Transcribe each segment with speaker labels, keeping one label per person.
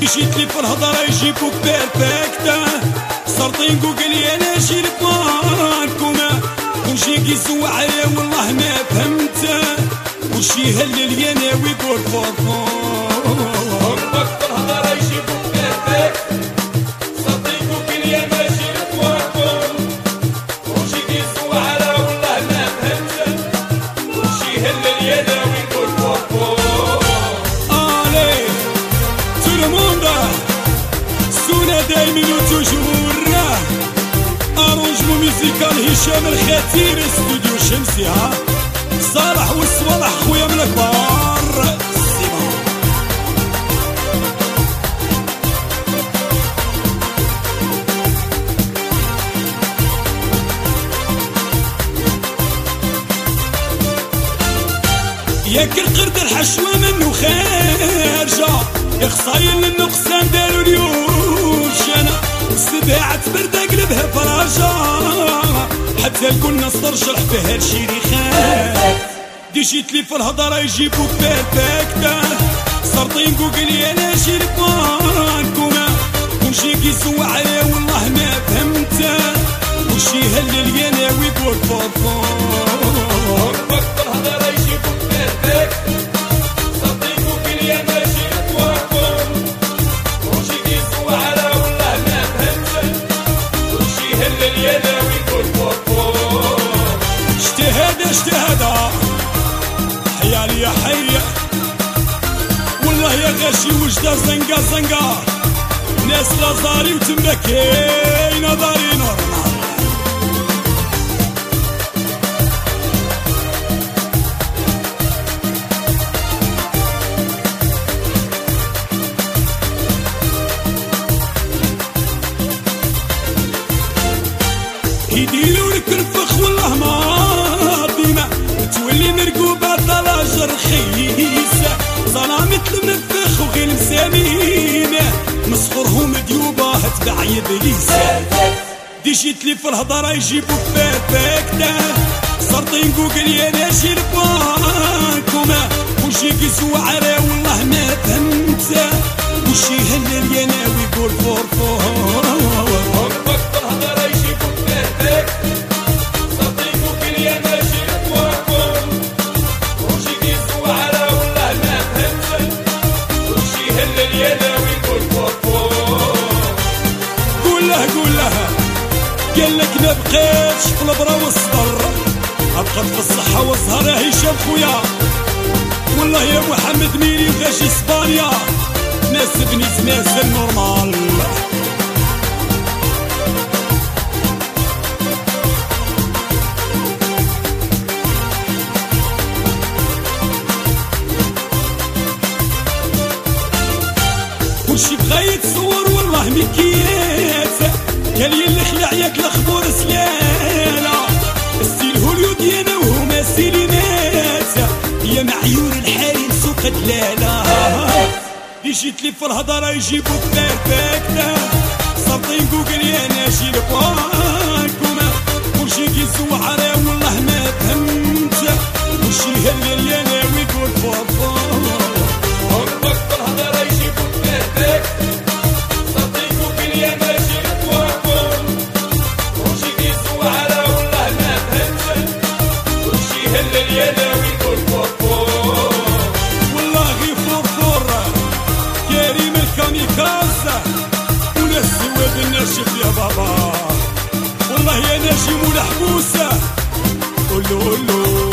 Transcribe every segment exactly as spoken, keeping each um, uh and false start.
Speaker 1: مشيت لي في الهضره يجيبوك بيرفكتا سرطين جوجل يا ناجي لبانكوما وشي كيسوع عليه والله ما فهمته وشي هلل يا ناوي يقول فوفون
Speaker 2: هربك في الهضره يجيبوك بيرفكت سرطين جوجل يا ناجي لبانكوما وشي كيسوع عليه والله ما فهمته وشي هلل يا ناوي يقول فوفون.
Speaker 1: دايما وتجور ارونجمو ميوزيكال هشام الخطير استوديو شمسي ها صالح والصوالح خويا من الكبار سيما ياك القرد الحشوة منو خارجة يا خصايل النقصان دارو اليوم شانا سباعة بردة قلبها فراشة حتى الكل نسترجح في هالشي ريخان دي جيت لي في الهضرة يجيبوك بيرفكتا سرطين جوجل يا ناجي لبانكوما وشي كيسوع عليه والله ما فهمته وشي هلل يا ناوي يقول فوفون
Speaker 2: هربك في الهضرة يجيبوك بيرفكت سرطين جوجل يا ناجي لبانكوما وشي كيسوع عليه والله ما فهمته وشي هلل يا ناوي يقول فوفون.
Speaker 1: اجتهاد اجتهاد حيالي يا حي والله يا غاشي وجده زنقا زنقا ناس لازاري وتمكين داري نورمال يديروا لك الفخ والله ما ديما تولي مرقوبة طلاجة رخيصة ظلامة المنفخ وغير مسامينة مسخورهم ديوبة تبع يبليسة دي جيت لي في الهضرة يجيبوك بيرفكتا سرطين جوجل يا ناجي لبانكوما وشي كيسوع عليه والله ما فهمته وشي هلل يا ناوي يقول فورفور
Speaker 2: هربك في الهضرة يجيبوك بيرفكت سرطين جوجل يا ناجي لبانكوما وشي كيسوع عليه والله ما فهمته وشي هلل يا ناوي يقول فورفور.
Speaker 1: قول له قول له قال لك ما بقيتش في البرا والصبر ابقى في الصحة والزهر يا هشام خويا والله يا محمد ميري وغاشي اسبانيا ناسبني تمازل نورمال كلشي بغا يتصور والله مكيات قال لي اللي خلع ياك الخبور سلالة السيل هوليوديانا وهما سينمات يا معيور الحريم سوق دلالة دي جيت لي في الهضرة يجيبوك بيرفكتا سرطين جوجل يا ناجي لبانكوما كلشي كيسوع عليه والله ما فهمته وشي هلل يا ناوي يقول فوفون
Speaker 2: هربك في الهضرة يجيبوك بيرفكت سرطين جوجل يا ناجي لبانكوما وشي كيسوع عليه والله ما فهمته وشي هلل يا ناوي يقول فوفون.
Speaker 1: والله غي فورفور كريم الكاميكازا وناس سواد الناشف يا بابا والله يا ناجم ولا حبوسه قولو قولو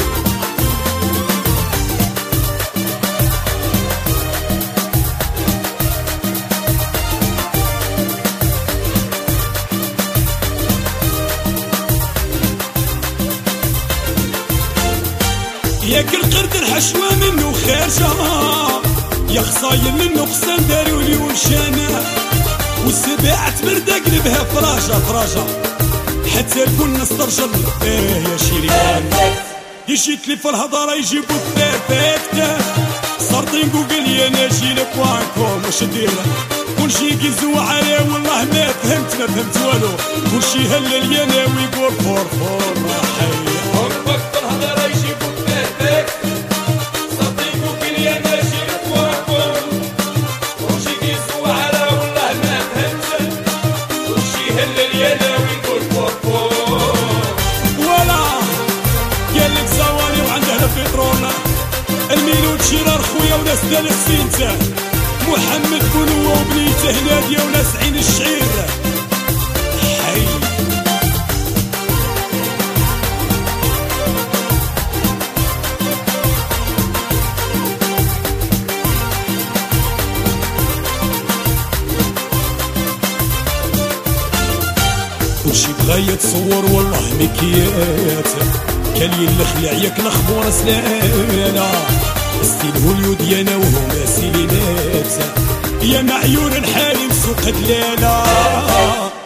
Speaker 1: ياك القرد الحشوة منو خارجة يا خصايل النقصان داروا لي وشانا والسباعة بردة قلبها فراشة فراشة حتى الكل نسترجل ايه يا شيرين جيت لي في الهضرة يجيبوك بيرفكتا سرطين جوجل يا ناجي لبانكوم واش دير كلشي كيزوع عليه والله ما فهمت ما فهمت والو كلشي هلل يا ناوي يقول فور فور حي
Speaker 2: هربك في الهضرة يجيبوك بيرفكت سرطين جوجل يا ناجي لبانكوما وشي كيزوع
Speaker 1: شرار خويا وناس دال السينتا، محمد بنوة وبنيته هنادية وناس عين الشعير حي. كلشي بغا يتصور والله مكيات، كان يلخلع ياك الخبور سلانا، ستيل هوليود ديانا وهما سيلينات، يا معيون الحالي مسوق دلالا.